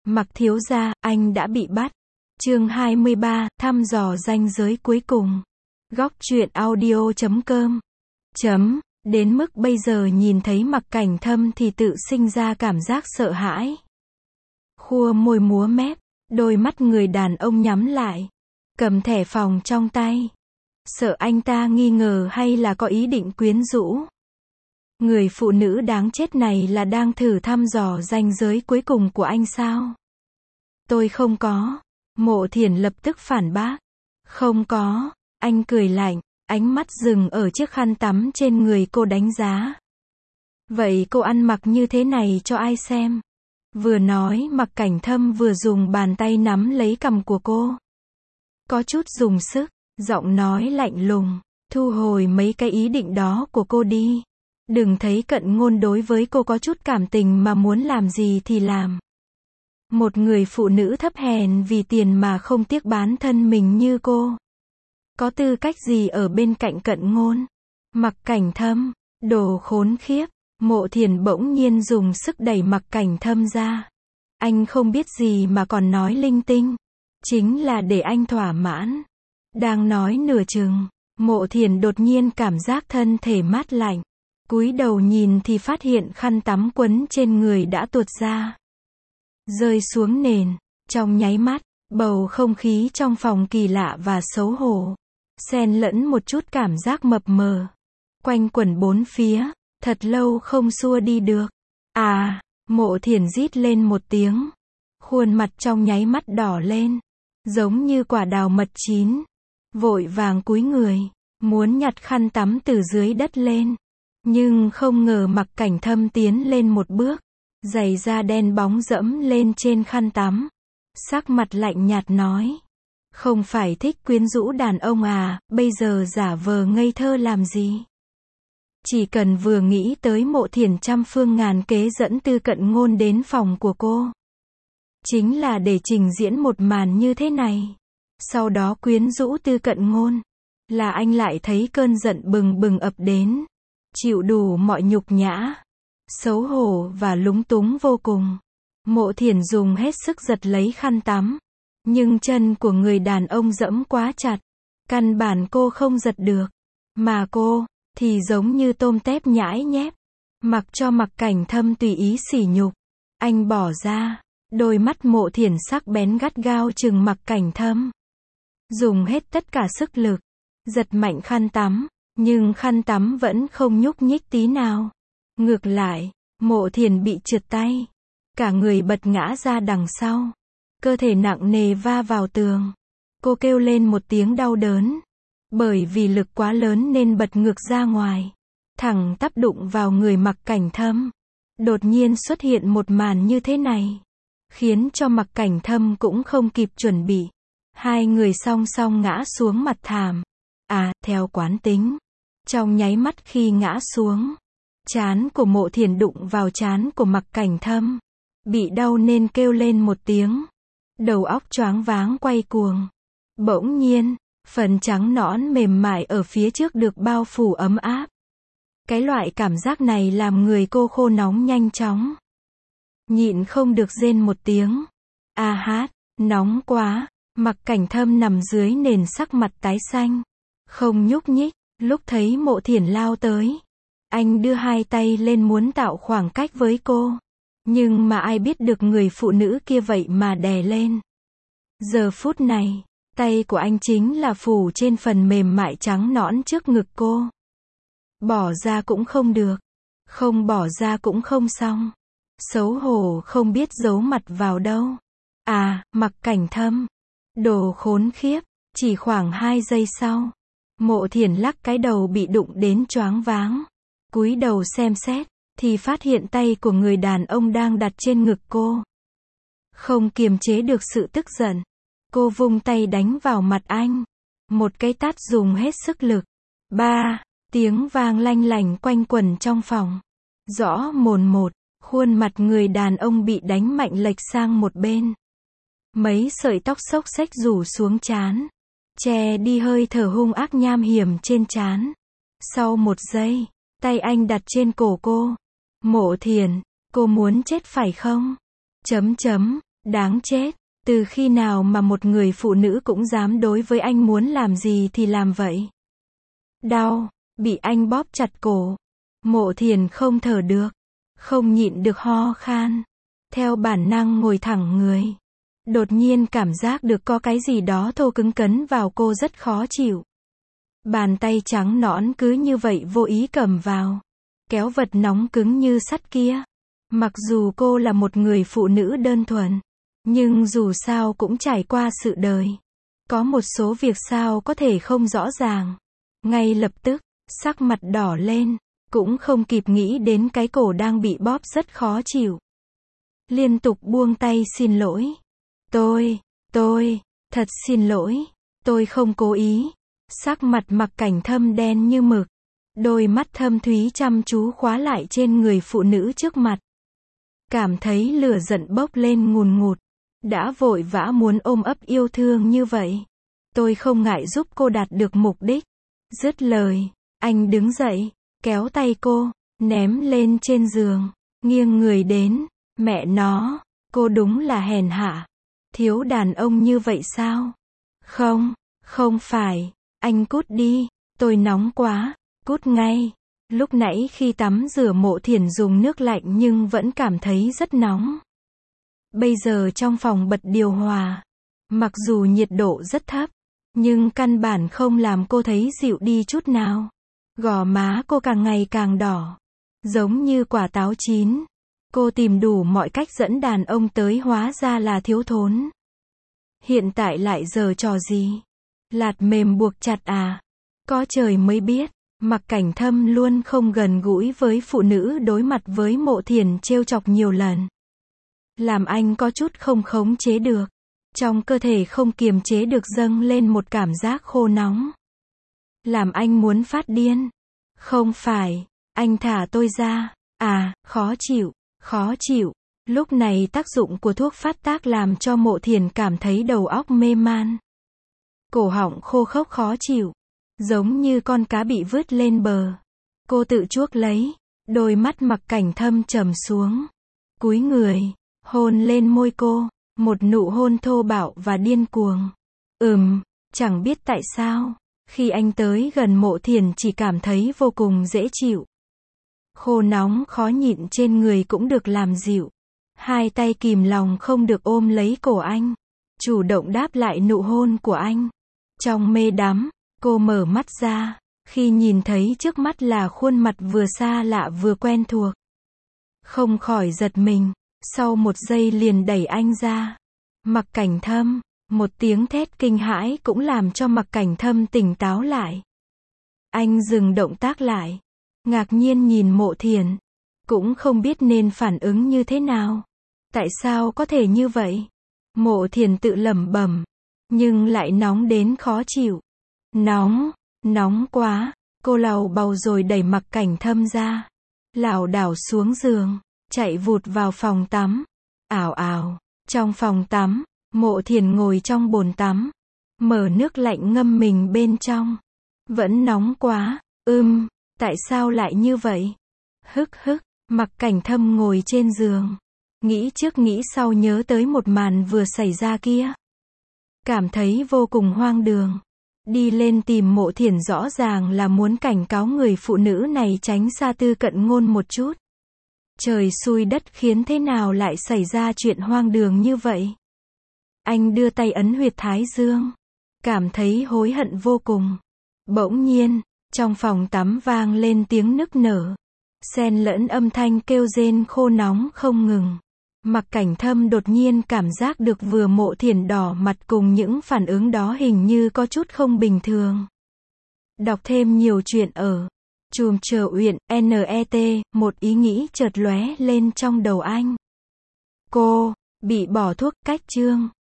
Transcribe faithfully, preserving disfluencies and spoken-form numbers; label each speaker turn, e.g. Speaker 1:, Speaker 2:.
Speaker 1: Mặc thiếu gia, anh đã bị bắt. Chương hai mươi ba, thăm dò ranh giới cuối cùng. Góc truyện audio chấm com. Chấm, đến mức bây giờ nhìn thấy Mặc Cảnh Thâm thì tự sinh ra cảm giác sợ hãi. Khua môi múa mép, đôi mắt người đàn ông nhắm lại, cầm thẻ phòng trong tay. Sợ anh ta nghi ngờ hay là có ý định quyến rũ. Người phụ nữ đáng chết này là đang thử thăm dò ranh giới cuối cùng của anh sao? Tôi không có. Mộ Thiển lập tức phản bác. Không có. Anh cười lạnh, ánh mắt dừng ở chiếc khăn tắm trên người cô đánh giá. Vậy cô ăn mặc như thế này cho ai xem? Vừa nói Mặc Cảnh Thâm vừa dùng bàn tay nắm lấy cằm của cô. Có chút dùng sức, giọng nói lạnh lùng, thu hồi mấy cái ý định đó của cô đi. Đừng thấy Cận Ngôn đối với cô có chút cảm tình mà muốn làm gì thì làm. Một người phụ nữ thấp hèn vì tiền mà không tiếc bán thân mình như cô. Có tư cách gì ở bên cạnh Cận Ngôn? Mặc Cảnh Thâm, đồ khốn khiếp. Mộ Thiển bỗng nhiên dùng sức đẩy Mặc Cảnh Thâm ra. Anh không biết gì mà còn nói linh tinh. Chính là để anh thỏa mãn. Đang nói nửa chừng, Mộ Thiển đột nhiên cảm giác thân thể mát lạnh. Cúi đầu nhìn thì phát hiện khăn tắm quấn trên người đã tuột ra. Rơi xuống nền. Trong nháy mắt, bầu không khí trong phòng kỳ lạ và xấu hổ. Xen lẫn một chút cảm giác mập mờ. Quanh quẩn bốn phía. Thật lâu không xua đi được. À, Mộ Thiển rít lên một tiếng. Khuôn mặt trong nháy mắt đỏ lên. Giống như quả đào mật chín. Vội vàng cúi người. Muốn nhặt khăn tắm từ dưới đất lên. Nhưng không ngờ Mặc Cảnh Thâm tiến lên một bước. Giày da đen bóng dẫm lên trên khăn tắm. Sắc mặt lạnh nhạt nói. Không phải thích quyến rũ đàn ông à, bây giờ giả vờ ngây thơ làm gì? Chỉ cần vừa nghĩ tới Mộ Thiển trăm phương ngàn kế dẫn Tư Cận Ngôn đến phòng của cô. Chính là để trình diễn một màn như thế này. Sau đó quyến rũ Tư Cận Ngôn. Là anh lại thấy cơn giận bừng bừng ập đến. Chịu đủ mọi nhục nhã. Xấu hổ và lúng túng vô cùng. Mộ Thiển dùng hết sức giật lấy khăn tắm. Nhưng chân của người đàn ông dẫm quá chặt. Căn bản cô không giật được. Mà cô thì giống như tôm tép nhãi nhép. Mặc cho Mặc Cảnh Thâm tùy ý sỉ nhục. Anh bỏ ra. Đôi mắt Mộ Thiển sắc bén gắt gao chừng Mặc Cảnh Thâm. Dùng hết tất cả sức lực. Giật mạnh khăn tắm. Nhưng khăn tắm vẫn không nhúc nhích tí nào. Ngược lại, Mộ Thiển bị trượt tay. Cả người bật ngã ra đằng sau. Cơ thể nặng nề va vào tường. Cô kêu lên một tiếng đau đớn. Bởi vì lực quá lớn nên bật ngược ra ngoài. Thẳng tắp đụng vào người Mặc Cảnh Thâm. Đột nhiên xuất hiện một màn như thế này. Khiến cho Mặc Cảnh Thâm cũng không kịp chuẩn bị. Hai người song song ngã xuống mặt thảm. À, theo quán tính. Trong nháy mắt khi ngã xuống. Trán của Mộ Thiển đụng vào trán của Mặc Cảnh Thâm. Bị đau nên kêu lên một tiếng. Đầu óc choáng váng quay cuồng. Bỗng nhiên, phần trắng nõn mềm mại ở phía trước được bao phủ ấm áp. Cái loại cảm giác này làm người cô khô nóng nhanh chóng. Nhịn không được rên một tiếng. A hát, nóng quá. Mặc Cảnh Thâm nằm dưới nền sắc mặt tái xanh. Không nhúc nhích. Lúc thấy Mộ Thiển lao tới. Anh đưa hai tay lên muốn tạo khoảng cách với cô. Nhưng mà ai biết được người phụ nữ kia vậy mà đè lên. Giờ phút này, tay của anh chính là phủ trên phần mềm mại trắng nõn trước ngực cô. Bỏ ra cũng không được. Không bỏ ra cũng không xong. Xấu hổ không biết giấu mặt vào đâu. À, Mặc Cảnh Thâm. Đồ khốn khiếp. Chỉ khoảng hai giây sau. Mộ Thiển lắc cái đầu bị đụng đến choáng váng. Cúi đầu xem xét. Thì phát hiện tay của người đàn ông đang đặt trên ngực cô. Không kiềm chế được sự tức giận. Cô vung tay đánh vào mặt anh. Một cái tát dùng hết sức lực. Ba, tiếng vang lanh lành quanh quẩn trong phòng. Rõ mồn một, khuôn mặt người đàn ông bị đánh mạnh lệch sang một bên. Mấy sợi tóc xốc xếch rủ xuống trán. Che đi hơi thở hung ác nham hiểm trên trán. Sau một giây, tay anh đặt trên cổ cô. Mộ Thiển, cô muốn chết phải không? Chấm chấm, Đáng chết, từ khi nào mà một người phụ nữ cũng dám đối với anh muốn làm gì thì làm vậy. Đau, bị anh bóp chặt cổ. Mộ Thiền không thở được, không nhịn được ho khan. Theo bản năng ngồi thẳng người. Đột nhiên cảm giác được có cái gì đó thô cứng cấn vào cô rất khó chịu. Bàn tay trắng nõn cứ như vậy vô ý cầm vào. Kéo vật nóng cứng như sắt kia. Mặc dù cô là một người phụ nữ đơn thuần, nhưng dù sao cũng trải qua sự đời. Có một số việc sao có thể không rõ ràng. Ngay lập tức, sắc mặt đỏ lên, cũng không kịp nghĩ đến cái cổ đang bị bóp rất khó chịu. Liên tục buông tay xin lỗi. Tôi, tôi, thật xin lỗi, tôi không cố ý. Sắc mặt Mặc Cảnh Thâm đen như mực. Đôi mắt thâm thúy chăm chú khóa lại trên người phụ nữ trước mặt. Cảm thấy lửa giận bốc lên ngùn ngụt. Đã vội vã muốn ôm ấp yêu thương như vậy. Tôi không ngại giúp cô đạt được mục đích. Dứt lời, anh đứng dậy, kéo tay cô, ném lên trên giường, nghiêng người đến. Mẹ nó, cô đúng là hèn hạ. Thiếu đàn ông như vậy sao? Không, không phải, anh cút đi, tôi nóng quá, cút ngay. Lúc nãy khi tắm rửa Mộ Thiền dùng nước lạnh nhưng vẫn cảm thấy rất nóng. Bây giờ trong phòng bật điều hòa. Mặc dù nhiệt độ rất thấp, nhưng căn bản không làm cô thấy dịu đi chút nào. Gò má cô càng ngày càng đỏ, giống như quả táo chín. Cô tìm đủ mọi cách dẫn đàn ông tới, hóa ra là thiếu thốn. Hiện tại lại giở trò gì? Lạt mềm buộc chặt à? Có trời mới biết. Mặc Cảnh Thâm luôn không gần gũi với phụ nữ, đối mặt với Mộ Thiền trêu chọc nhiều lần. Làm anh có chút không khống chế được. Trong cơ thể không kiềm chế được dâng lên một cảm giác khô nóng. Làm anh muốn phát điên. Không phải, anh thả tôi ra. À, khó chịu, khó chịu. Lúc này tác dụng của thuốc phát tác làm cho Mộ Thiền cảm thấy đầu óc mê man. Cổ họng khô khốc khó chịu. Giống như con cá bị vớt lên bờ. Cô tự chuốc lấy. Đôi mắt Mặc Cảnh Thâm trầm xuống. Cúi người, hôn lên môi cô. Một nụ hôn thô bạo và điên cuồng. Ừm, chẳng biết tại sao, khi anh tới gần Mộ Thiền chỉ cảm thấy vô cùng dễ chịu. Khô nóng khó nhịn trên người cũng được làm dịu. Hai tay kìm lòng không được ôm lấy cổ anh. Chủ động đáp lại nụ hôn của anh. Trong mê đắm, cô mở mắt ra. Khi nhìn thấy trước mắt là khuôn mặt vừa xa lạ vừa quen thuộc. Không khỏi giật mình. Sau một giây liền đẩy anh ra. Mặc Cảnh Thâm. Một tiếng thét kinh hãi cũng làm cho Mặc Cảnh Thâm tỉnh táo lại. Anh dừng động tác lại. Ngạc nhiên nhìn Mộ Thiền. Cũng không biết nên phản ứng như thế nào. Tại sao có thể như vậy? Mộ Thiền tự lẩm bẩm. Nhưng lại nóng đến khó chịu. Nóng, nóng quá. Cô lầu bầu rồi đẩy Mặc Cảnh Thâm ra. Lảo đảo xuống giường. Chạy vụt vào phòng tắm. Ảo ảo. Trong phòng tắm, Mộ Thiền ngồi trong bồn tắm. Mở nước lạnh ngâm mình bên trong. Vẫn nóng quá. Ưm, tại sao lại như vậy? Hức hức. Mặc Cảnh Thâm ngồi trên giường. Nghĩ trước nghĩ sau nhớ tới một màn vừa xảy ra kia. Cảm thấy vô cùng hoang đường. Đi lên tìm Mộ Thiền rõ ràng là muốn cảnh cáo người phụ nữ này tránh xa Tư Cận Ngôn một chút. Trời xui đất khiến thế nào lại xảy ra chuyện hoang đường như vậy? Anh đưa tay ấn huyệt thái dương. Cảm thấy hối hận vô cùng. Bỗng nhiên, trong phòng tắm vang lên tiếng nức nở. Xen lẫn âm thanh kêu rên khô nóng không ngừng. Mặc Cảnh Thâm đột nhiên cảm giác được vừa Mộ Thiền đỏ mặt cùng những phản ứng đó hình như có chút không bình thường. Đọc thêm nhiều chuyện ở Chùm Chờ Uyển, net, một ý nghĩ chợt lóe lên trong đầu anh. Cô, bị bỏ thuốc, cách chương.